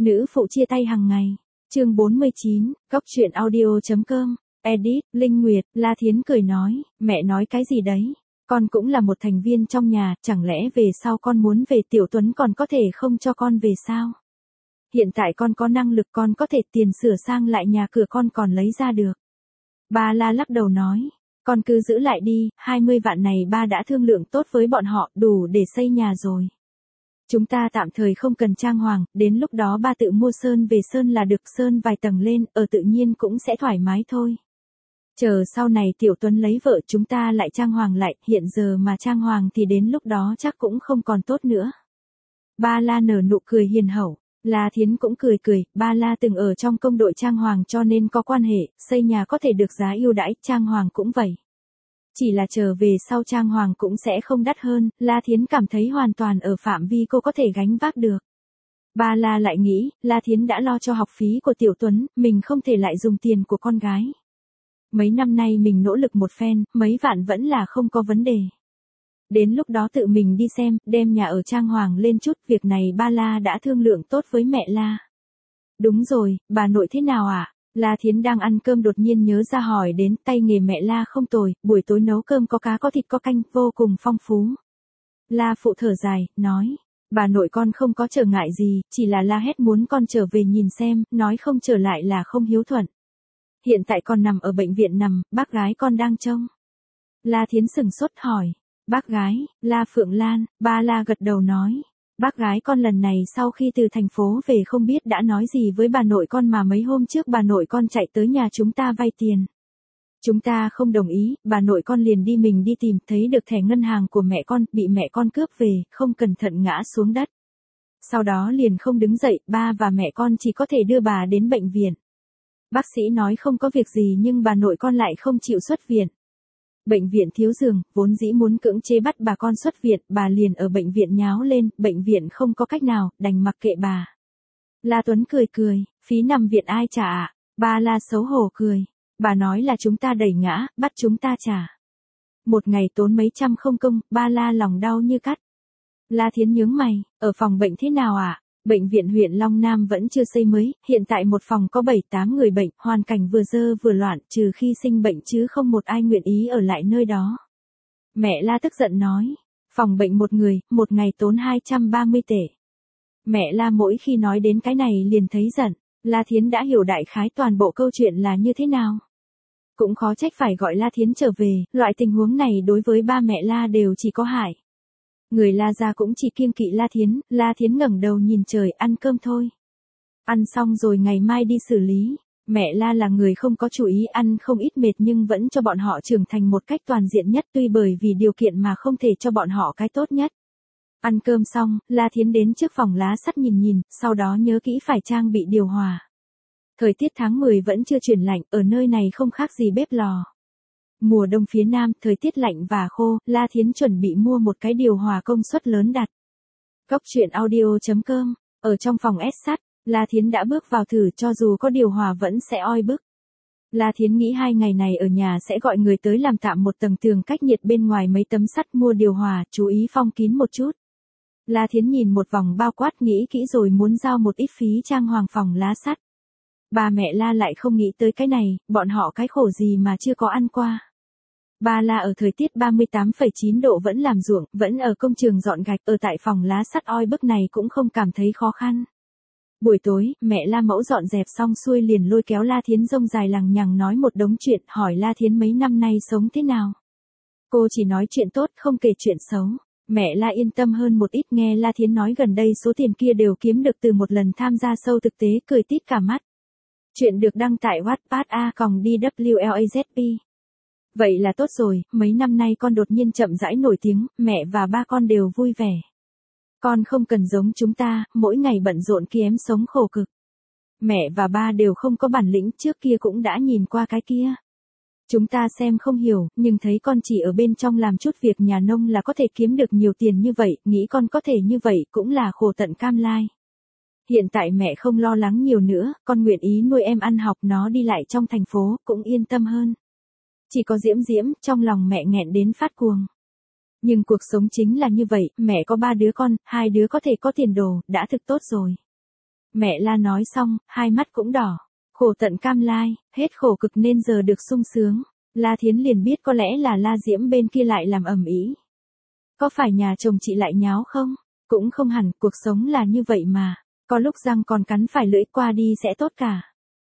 Nữ phụ chia tay hàng ngày. Chương 49, Góc truyện audio.com. Edit, Linh Nguyệt. La Thiến cười nói, mẹ nói cái gì đấy? Con cũng là một thành viên trong nhà, chẳng lẽ về sau con muốn về Tiểu Tuấn còn có thể không cho con về sao? Hiện tại con có năng lực, con có thể tiền sửa sang lại nhà cửa con còn lấy ra được. Ba La lắc đầu nói, con cứ giữ lại đi, 20 vạn này ba đã thương lượng tốt với bọn họ, đủ để xây nhà rồi. Chúng ta tạm thời không cần trang hoàng, đến lúc đó ba tự mua sơn về sơn là được, sơn vài tầng lên, ở tự nhiên cũng sẽ thoải mái thôi. Chờ sau này Tiểu Tuấn lấy vợ chúng ta lại trang hoàng lại, hiện giờ mà trang hoàng thì đến lúc đó chắc cũng không còn tốt nữa. Ba La nở nụ cười hiền hậu. La Thiến cũng cười cười, ba La từng ở trong công đội trang hoàng cho nên có quan hệ, xây nhà có thể được giá ưu đãi, trang hoàng cũng vậy. Chỉ là chờ về sau trang hoàng cũng sẽ không đắt hơn, La Thiến cảm thấy hoàn toàn ở phạm vi cô có thể gánh vác được. Ba La lại nghĩ, La Thiến đã lo cho học phí của Tiểu Tuấn, mình không thể lại dùng tiền của con gái. Mấy năm nay mình nỗ lực một phen, mấy vạn vẫn là không có vấn đề. Đến lúc đó tự mình đi xem, đem nhà ở trang hoàng lên chút, việc này ba La đã thương lượng tốt với mẹ La. Đúng rồi, bà nội thế nào ạ? La Thiến đang ăn cơm đột nhiên nhớ ra hỏi đến, tay nghề mẹ La không tồi, buổi tối nấu cơm có cá có thịt có canh, vô cùng phong phú. La phụ thở dài, nói, bà nội con không có trở ngại gì, chỉ là La hét muốn con trở về nhìn xem, nói không trở lại là không hiếu thuận. Hiện tại con nằm ở bệnh viện nằm, bác gái con đang trông. La Thiến sừng sốt hỏi, bác gái, La Phượng Lan, ba La gật đầu nói. Bác gái con lần này sau khi từ thành phố về không biết đã nói gì với bà nội con mà mấy hôm trước bà nội con chạy tới nhà chúng ta vay tiền. Chúng ta không đồng ý, bà nội con liền đi mình đi tìm, thấy được thẻ ngân hàng của mẹ con, bị mẹ con cướp về, không cẩn thận ngã xuống đất. Sau đó liền không đứng dậy, ba và mẹ con chỉ có thể đưa bà đến bệnh viện. Bác sĩ nói không có việc gì nhưng bà nội con lại không chịu xuất viện. Bệnh viện thiếu giường, vốn dĩ muốn cưỡng chế bắt bà con xuất viện, bà liền ở bệnh viện nháo lên, bệnh viện không có cách nào, đành mặc kệ bà. La Tuấn cười cười, phí nằm viện ai trả ạ? Ba La xấu hổ cười, bà nói là chúng ta đẩy ngã, bắt chúng ta trả. Một ngày tốn mấy trăm không công, ba La lòng đau như cắt. La Thiến nhướng mày, ở phòng bệnh thế nào ạ? Bệnh viện huyện Long Nam vẫn chưa xây mới, hiện tại một phòng có 7-8 người bệnh, hoàn cảnh vừa dơ vừa loạn, trừ khi sinh bệnh chứ không một ai nguyện ý ở lại nơi đó. Mẹ La tức giận nói, phòng bệnh một người, một ngày tốn 230 tệ. Mẹ La mỗi khi nói đến cái này liền thấy giận, La Thiến đã hiểu đại khái toàn bộ câu chuyện là như thế nào. Cũng khó trách phải gọi La Thiến trở về, loại tình huống này đối với ba mẹ La đều chỉ có hại. Người La gia cũng chỉ kiêng kỵ La Thiến ngẩng đầu nhìn trời, ăn cơm thôi. Ăn xong rồi ngày mai đi xử lý. Mẹ La là người không có chủ ý, ăn không ít mệt nhưng vẫn cho bọn họ trưởng thành một cách toàn diện nhất, tuy bởi vì điều kiện mà không thể cho bọn họ cái tốt nhất. Ăn cơm xong, La Thiến đến trước phòng lá sắt nhìn, sau đó nhớ kỹ phải trang bị điều hòa. Thời tiết tháng 10 vẫn chưa chuyển lạnh, ở nơi này không khác gì bếp lò. Mùa đông phía Nam, thời tiết lạnh và khô, La Thiến chuẩn bị mua một cái điều hòa công suất lớn đặt. Góc truyện audio.com, ở trong phòng ép sắt, La Thiến đã bước vào thử, cho dù có điều hòa vẫn sẽ oi bức. La Thiến nghĩ 2 ngày này ở nhà sẽ gọi người tới làm tạm một tầng tường cách nhiệt bên ngoài mấy tấm sắt, mua điều hòa, chú ý phong kín một chút. La Thiến nhìn một vòng bao quát, nghĩ kỹ rồi muốn giao một ít phí trang hoàng phòng lá sắt. Ba mẹ La lại không nghĩ tới cái này, bọn họ cái khổ gì mà chưa có ăn qua. Ba La ở thời tiết 38,9 độ vẫn làm ruộng, vẫn ở công trường dọn gạch, ở tại phòng lá sắt oi bức này cũng không cảm thấy khó khăn. Buổi tối, mẹ La Mẫu dọn dẹp xong xuôi liền lôi kéo La Thiến rông dài lằng nhằng nói một đống chuyện, hỏi La Thiến mấy năm nay sống thế nào. Cô chỉ nói chuyện tốt, không kể chuyện xấu. Mẹ La yên tâm hơn một ít, nghe La Thiến nói gần đây số tiền kia đều kiếm được từ một lần tham gia show thực tế, cười tít cả mắt. Chuyện được đăng tại Wattpad A-DWLAZP. Vậy là tốt rồi, mấy năm nay con đột nhiên chậm rãi nổi tiếng, mẹ và ba con đều vui vẻ. Con không cần giống chúng ta, mỗi ngày bận rộn kiếm sống khổ cực. Mẹ và ba đều không có bản lĩnh, trước kia cũng đã nhìn qua cái kia. Chúng ta xem không hiểu, nhưng thấy con chỉ ở bên trong làm chút việc nhà nông là có thể kiếm được nhiều tiền như vậy, nghĩ con có thể như vậy cũng là khổ tận cam lai. Hiện tại mẹ không lo lắng nhiều nữa, con nguyện ý nuôi em ăn học, nó đi lại trong thành phố, cũng yên tâm hơn. Chỉ có Diễm, trong lòng mẹ nghẹn đến phát cuồng. Nhưng cuộc sống chính là như vậy, mẹ có 3 đứa con, 2 đứa có thể có tiền đồ, đã thực tốt rồi. Mẹ La nói xong, hai mắt cũng đỏ. Khổ tận cam lai, hết khổ cực nên giờ được sung sướng. La Thiến liền biết có lẽ là La Diễm bên kia lại làm ầm ĩ. Có phải nhà chồng chị lại nháo không? Cũng không hẳn, cuộc sống là như vậy mà. Có lúc răng còn cắn phải lưỡi, qua đi sẽ tốt cả.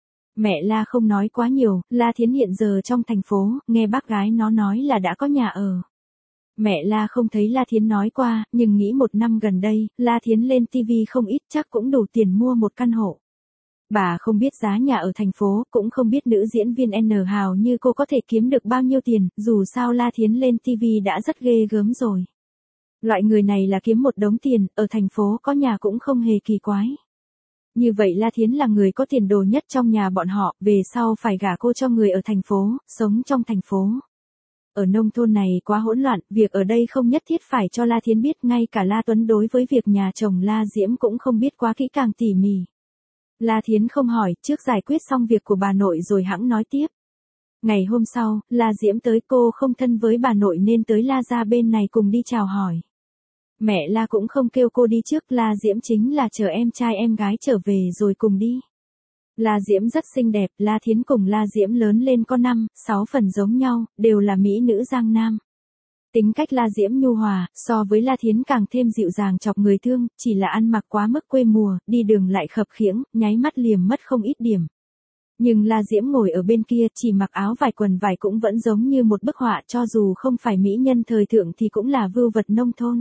Mẹ La không nói quá nhiều, La Thiến hiện giờ trong thành phố, nghe bác gái nó nói là đã có nhà ở. Mẹ La không thấy La Thiến nói qua, nhưng nghĩ một năm gần đây, La Thiến lên TV không ít, chắc cũng đủ tiền mua một căn hộ. Bà không biết giá nhà ở thành phố, cũng không biết nữ diễn viên N Hào như cô có thể kiếm được bao nhiêu tiền, dù sao La Thiến lên TV đã rất ghê gớm rồi. Loại người này là kiếm một đống tiền, ở thành phố có nhà cũng không hề kỳ quái. Như vậy La Thiến là người có tiền đồ nhất trong nhà bọn họ, về sau phải gả cô cho người ở thành phố, sống trong thành phố. Ở nông thôn này quá hỗn loạn, việc ở đây không nhất thiết phải cho La Thiến biết, ngay cả La Tuấn đối với việc nhà chồng La Diễm cũng không biết quá kỹ càng tỉ mỉ. La Thiến không hỏi, trước giải quyết xong việc của bà nội rồi hẵng nói tiếp. Ngày hôm sau, La Diễm tới, cô không thân với bà nội nên tới La gia bên này cùng đi chào hỏi. Mẹ La cũng không kêu cô đi trước, La Diễm chính là chờ em trai em gái trở về rồi cùng đi. La Diễm rất xinh đẹp, La Thiến cùng La Diễm lớn lên có 5, 6 phần giống nhau, đều là mỹ nữ Giang Nam. Tính cách La Diễm nhu hòa, so với La Thiến càng thêm dịu dàng chọc người thương, chỉ là ăn mặc quá mức quê mùa, đi đường lại khập khiễng, nháy mắt liềm mất không ít điểm. Nhưng La Diễm ngồi ở bên kia, chỉ mặc áo vải quần vải cũng vẫn giống như một bức họa, cho dù không phải mỹ nhân thời thượng thì cũng là vưu vật nông thôn.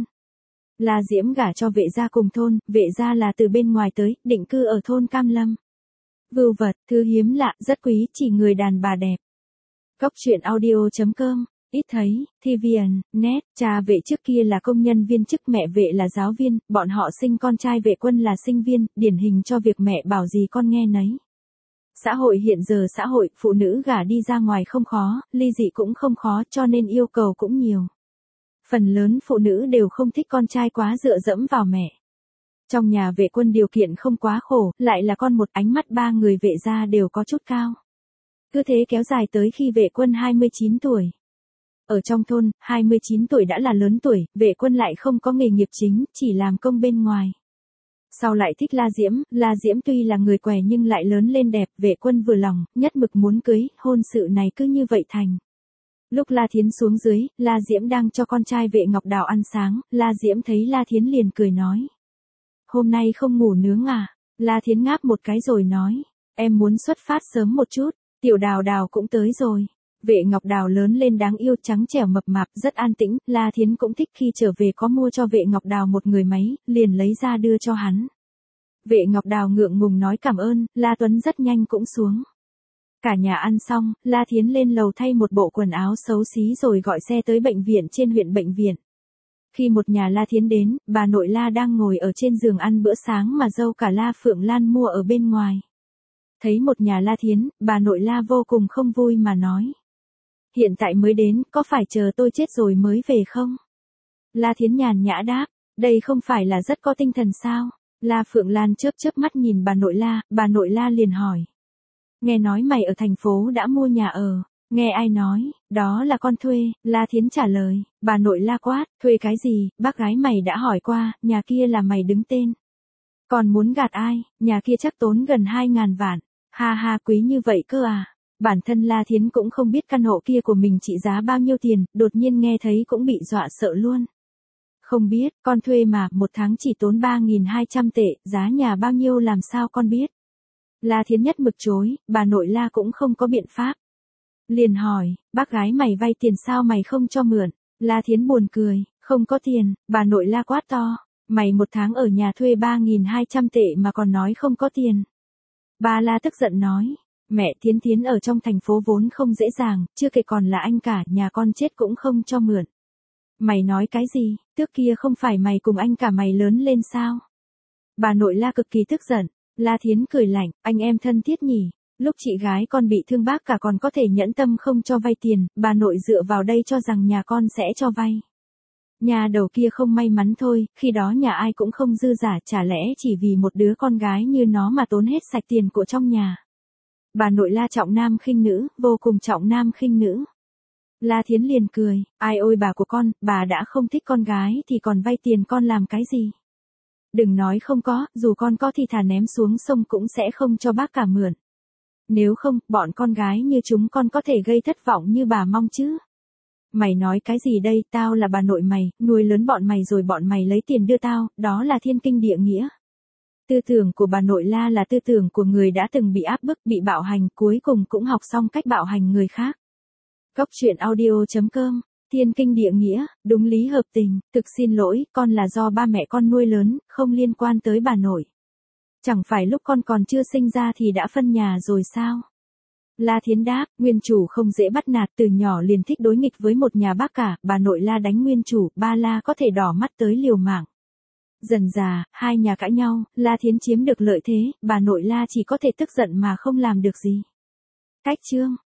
La Diễm gả cho Vệ gia cùng thôn, Vệ gia là từ bên ngoài tới, định cư ở thôn Cam Lâm. Vưu vật, thứ hiếm lạ, rất quý, chỉ người đàn bà đẹp. Góc truyện audio.com, ít thấy, TVN, net, cha Vệ trước kia là công nhân viên chức, mẹ Vệ là giáo viên, bọn họ sinh con trai Vệ Quân là sinh viên, điển hình cho việc mẹ bảo gì con nghe nấy. Xã hội hiện giờ xã hội, phụ nữ gả đi ra ngoài không khó, ly dị cũng không khó, cho nên yêu cầu cũng nhiều. Phần lớn phụ nữ đều không thích con trai quá dựa dẫm vào mẹ. Trong nhà Vệ Quân điều kiện không quá khổ, lại là con một, ánh mắt ba người Vệ gia đều có chút cao. Cứ thế kéo dài tới khi Vệ Quân 29 tuổi. Ở trong thôn, 29 tuổi đã là lớn tuổi, Vệ Quân lại không có nghề nghiệp chính, chỉ làm công bên ngoài. Sau lại thích La Diễm tuy là người què nhưng lại lớn lên đẹp, Vệ Quân vừa lòng, nhất mực muốn cưới, hôn sự này cứ như vậy thành. Lúc La Thiến xuống dưới, La Diễm đang cho con trai Vệ Ngọc Đào ăn sáng, La Diễm thấy La Thiến liền cười nói. Hôm nay không ngủ nướng à? La Thiến ngáp một cái rồi nói. Em muốn xuất phát sớm một chút, Tiểu Đào Đào cũng tới rồi. Vệ Ngọc Đào lớn lên đáng yêu, trắng trẻo mập mạp, rất an tĩnh, La Thiến cũng thích, khi trở về có mua cho Vệ Ngọc Đào một người máy, liền lấy ra đưa cho hắn. Vệ Ngọc Đào ngượng ngùng nói cảm ơn, La Tuấn rất nhanh cũng xuống. Cả nhà ăn xong, La Thiến lên lầu thay một bộ quần áo xấu xí rồi gọi xe tới bệnh viện trên huyện bệnh viện. Khi một nhà La Thiến đến, bà nội La đang ngồi ở trên giường ăn bữa sáng mà dâu cả La Phượng Lan mua ở bên ngoài. Thấy một nhà La Thiến, bà nội La vô cùng không vui mà nói. Hiện tại mới đến, có phải chờ tôi chết rồi mới về không? La Thiến nhàn nhã đáp, đây không phải là rất có tinh thần sao? La Phượng Lan chớp chớp mắt nhìn bà nội La liền hỏi. Nghe nói mày ở thành phố đã mua nhà ở, nghe ai nói, đó là con thuê, La Thiến trả lời, bà nội La quát, thuê cái gì, bác gái mày đã hỏi qua, nhà kia là mày đứng tên. Còn muốn gạt ai, nhà kia chắc tốn gần 2.000 vạn, ha ha quý như vậy cơ à. Bản thân La Thiến cũng không biết căn hộ kia của mình trị giá bao nhiêu tiền, đột nhiên nghe thấy cũng bị dọa sợ luôn. Không biết, con thuê mà, một tháng chỉ tốn 3.200 tệ, giá nhà bao nhiêu làm sao con biết. La Thiến nhất mực chối, bà nội La cũng không có biện pháp. Liền hỏi, bác gái mày vay tiền sao mày không cho mượn? La Thiến buồn cười, không có tiền, bà nội La quát to, mày một tháng ở nhà thuê 3.200 tệ mà còn nói không có tiền. Bà La tức giận nói, mẹ Thiến ở trong thành phố vốn không dễ dàng, chưa kể còn là anh cả, nhà con chết cũng không cho mượn. Mày nói cái gì, trước kia không phải mày cùng anh cả mày lớn lên sao? Bà nội La cực kỳ tức giận, La Thiến cười lạnh, anh em thân thiết nhỉ, lúc chị gái con bị thương bác cả còn có thể nhẫn tâm không cho vay tiền, bà nội dựa vào đây cho rằng nhà con sẽ cho vay. Nhà đầu kia không may mắn thôi, khi đó nhà ai cũng không dư giả, chả lẽ chỉ vì một đứa con gái như nó mà tốn hết sạch tiền của trong nhà. Bà nội La trọng nam khinh nữ, vô cùng trọng nam khinh nữ. La Thiến liền cười, ai ôi bà của con, bà đã không thích con gái thì còn vay tiền con làm cái gì? Đừng nói không có, dù con có thì thà ném xuống sông cũng sẽ không cho bác cả mượn. Nếu không, bọn con gái như chúng con có thể gây thất vọng như bà mong chứ. Mày nói cái gì đây, tao là bà nội mày, nuôi lớn bọn mày rồi bọn mày lấy tiền đưa tao, đó là thiên kinh địa nghĩa. Tư tưởng của bà nội La là tư tưởng của người đã từng bị áp bức, bị bạo hành, cuối cùng cũng học xong cách bạo hành người khác. Góc truyện audio.com, thiên kinh địa nghĩa, đúng lý hợp tình, thực xin lỗi, con là do ba mẹ con nuôi lớn, không liên quan tới bà nội. Chẳng phải lúc con còn chưa sinh ra thì đã phân nhà rồi sao? La Thiến đáp, nguyên chủ không dễ bắt nạt, từ nhỏ liền thích đối nghịch với một nhà bác cả, bà nội La đánh nguyên chủ, ba La có thể đỏ mắt tới liều mạng. Dần dà, hai nhà cãi nhau, La Thiến chiếm được lợi thế, bà nội La chỉ có thể tức giận mà không làm được gì. Cách chương